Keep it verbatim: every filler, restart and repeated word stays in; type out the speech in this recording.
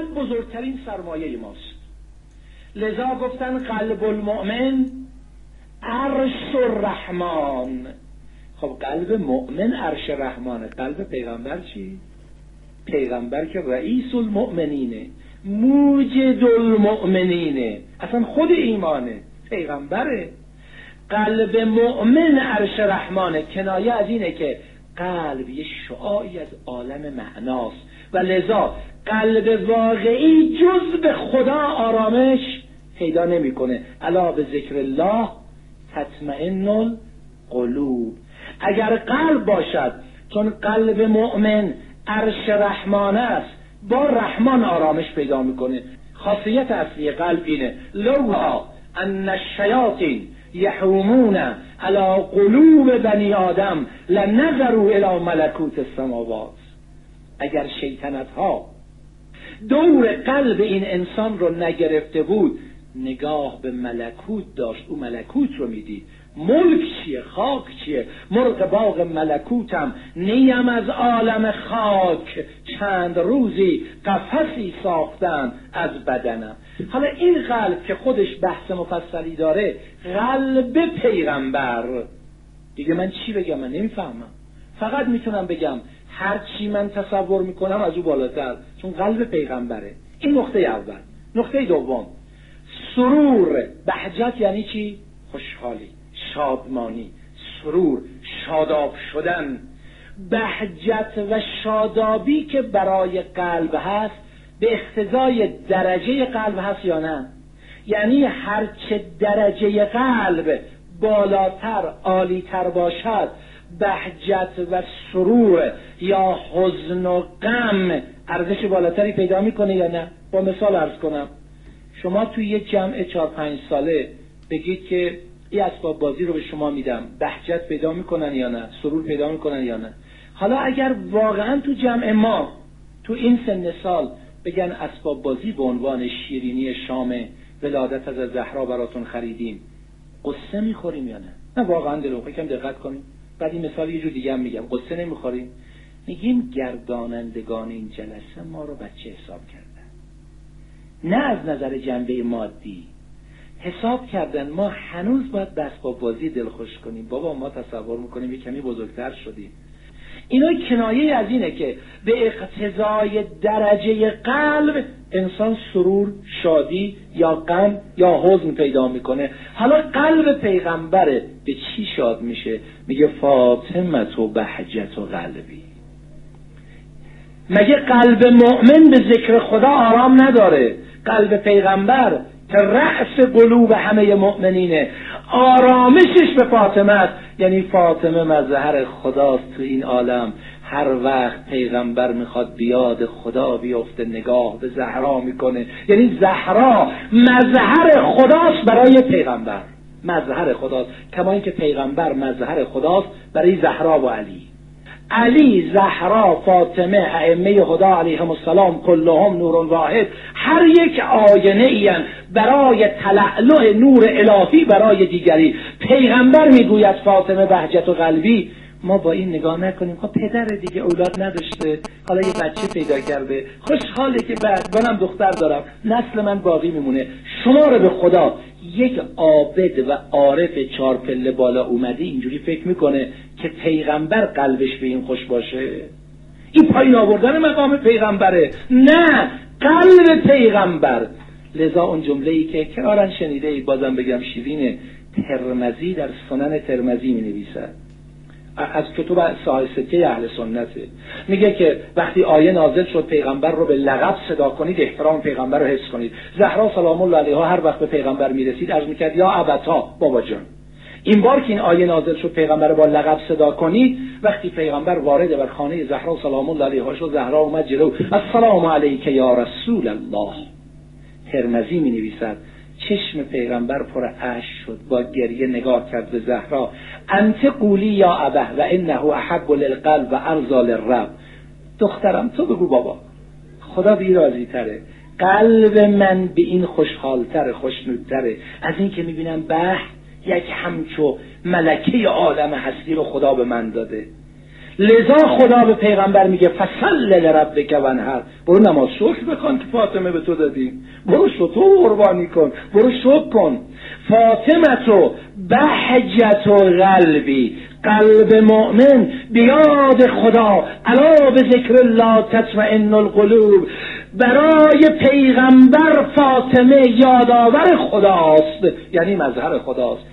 قلب بزرگترین سرمایه ماست. لذا گفتن قلب المؤمن عرش الرحمن. خب قلب مؤمن عرش رحمانه، قلب پیغمبر چی؟ پیغمبر که رئیس المؤمنینه، موجد المؤمنینه، اصلا خود ایمانه، پیغمبره. قلب مؤمن عرش رحمانه، کنایه از اینه که قلب یه شعاعی از عالم معناست و لذا قلب واقعی جز به خدا آرامش پیدا نمیکنه. الا به ذکر الله تطمئن القلوب. اگر قلب باشد، چون قلب مؤمن عرش رحمان است، با رحمان آرامش پیدا میکنه. خاصیت اصلی قلب اینه لولا ان الشیاطین یحومون علی قلوب بنی آدم لنظروا الی ملکوت السماوات. اگر شیطنت ها دور قلب این انسان رو نگرفته بود، نگاه به ملکوت داشت، او ملکوت رو میدید. ملک چیه؟ خاک چیه؟ مرغ باغ ملکوتم، نیم از عالم خاک، چند روزی قفسی ساختن از بدنم. حالا این قلب که خودش بحث مفصلی داره، قلب پیغمبر، دیگه من چی بگم؟ من نمیفهمم. فقط میتونم بگم هر چی من تصور میکنم از او بالاتر، چون قلب پیغمبره. این نقطه اول. نقطه دوم، سرور، بهجت یعنی چی؟ خوشحالی، شادمانی، سرور، شاداب شدن. بهجت و شادابی که برای قلب هست به اقتضای درجه قلب هست یا نه؟ یعنی هرچه درجه قلب بالاتر، عالیتر باشد، بهجت و سرور یا حزن و غم ارزش بالاتری پیدا میکنه یا نه؟ با مثال عرض کنم، شما توی یک جمع چهار پنج ساله بگید که این اسباب بازی رو به شما میدم، بهجت پیدا میکنن یا نه؟ سرور پیدا میکنن یا نه؟ حالا اگر واقعا تو جمع ما تو این سن سال بگن اسباب بازی به عنوان شیرینی شام ولادت از زهرا براتون خریدیم، قصه میخوریم یا نه؟ نه واقعا دلو یکم دقت کنیم. بعد این مثال یه جور دیگه هم میگم، قصه نمیخوریم، میگیم گردانندگان این جلسه ما رو بچه حساب کردن، نه از نظر جنبه مادی حساب کردن. ما هنوز باید به اسباب بازی دلخوش کنیم. بابا ما تصور میکنیم یه کمی بزرگتر شدیم. اینا کنایه از اینه که به اقتضای درجه قلب انسان سرور، شادی یا غم یا حزن پیدا میکنه. حالا قلب پیغمبره به چی شاد میشه؟ میگه فاطمه و بهجت و قلبی. مگه قلب مؤمن به ذکر خدا آرام نداره؟ قلب پیغمبر که رأس قلوب همه مؤمنینه، آرامشش به فاطمه است. یعنی فاطمه مظهر خداست تو این عالم. هر وقت پیغمبر میخواد بیاد خدا بیفته، نگاه به زهرا میکنه. یعنی زهرا مظهر خداست برای پیغمبر، مظهر خداست، کما اینکه پیغمبر مظهر خداست برای زهرا و علی. علی، زهرا، فاطمه، ائمه هدی علیهم السلام کلهم نور واحد، هر یک آینه این برای تلألؤ نور الهی برای دیگری. پیغمبر میگوید فاطمه بهجت و قلبی. ما با این نگاه نکنیم خب پدر دیگه اولاد نداشته، حالا یه بچه پیدا کرده، خوشحاله که بعد منم دختر دارم، نسل من باقی میمونه. شما رو به خدا یک عابد و عارف چهار پله بالا اومده اینجوری فکر میکنه که پیغمبر قلبش به این خوش باشه؟ این پایین آوردن مقام پیغمبره، نه، قلب پیغمبر. لذا اون جمله‌ای که کرارن شنیده اید، بازم بگم شیرینه، ترمذی در سنن ترمذی می نویسد، از کتب صحاح سته اهل سنته، میگه که وقتی آیه نازل شد پیغمبر رو به لقب صدا کنید، احترام پیغمبر رو حفظ کنید. زهرا سلام الله علیها هر وقت به پیغمبر میرسید عرض میکرد یا ابتا، بابا جان. این بار که این آیه نازل شد پیغمبر رو با لقب صدا کنید، وقتی پیغمبر وارد بر خانه زهرا سلام الله علیها شد، زهرا اومد جلو، السلام علیک یا رسول الله. ترمذی می نویسد چشم پیغمبر پر اشک شد، با گریه نگاه کرد به زهرا، انت قولی یا ابه و انه احب للقلب و ارضی للرب. دخترم تو بگو بابا، خدا بی راضی تره، قلب من به این خوشحالتره، خوشنودتره از این که میبینم به یک همچو ملکه عالم هستی رو خدا به من داده. لذا خدا به پیغمبر میگه فصل لربک وانحر، برو نماز شکر بکن که فاطمه به تو دادی، برو شتر قربانی کن، برو شکر کن. فاطمه تو بهجت و قلبی، قلب مؤمن بیاد خدا، الا به ذکر الله تطمئن القلوب. برای پیغمبر فاطمه یادآور خداست، یعنی مظهر خداست.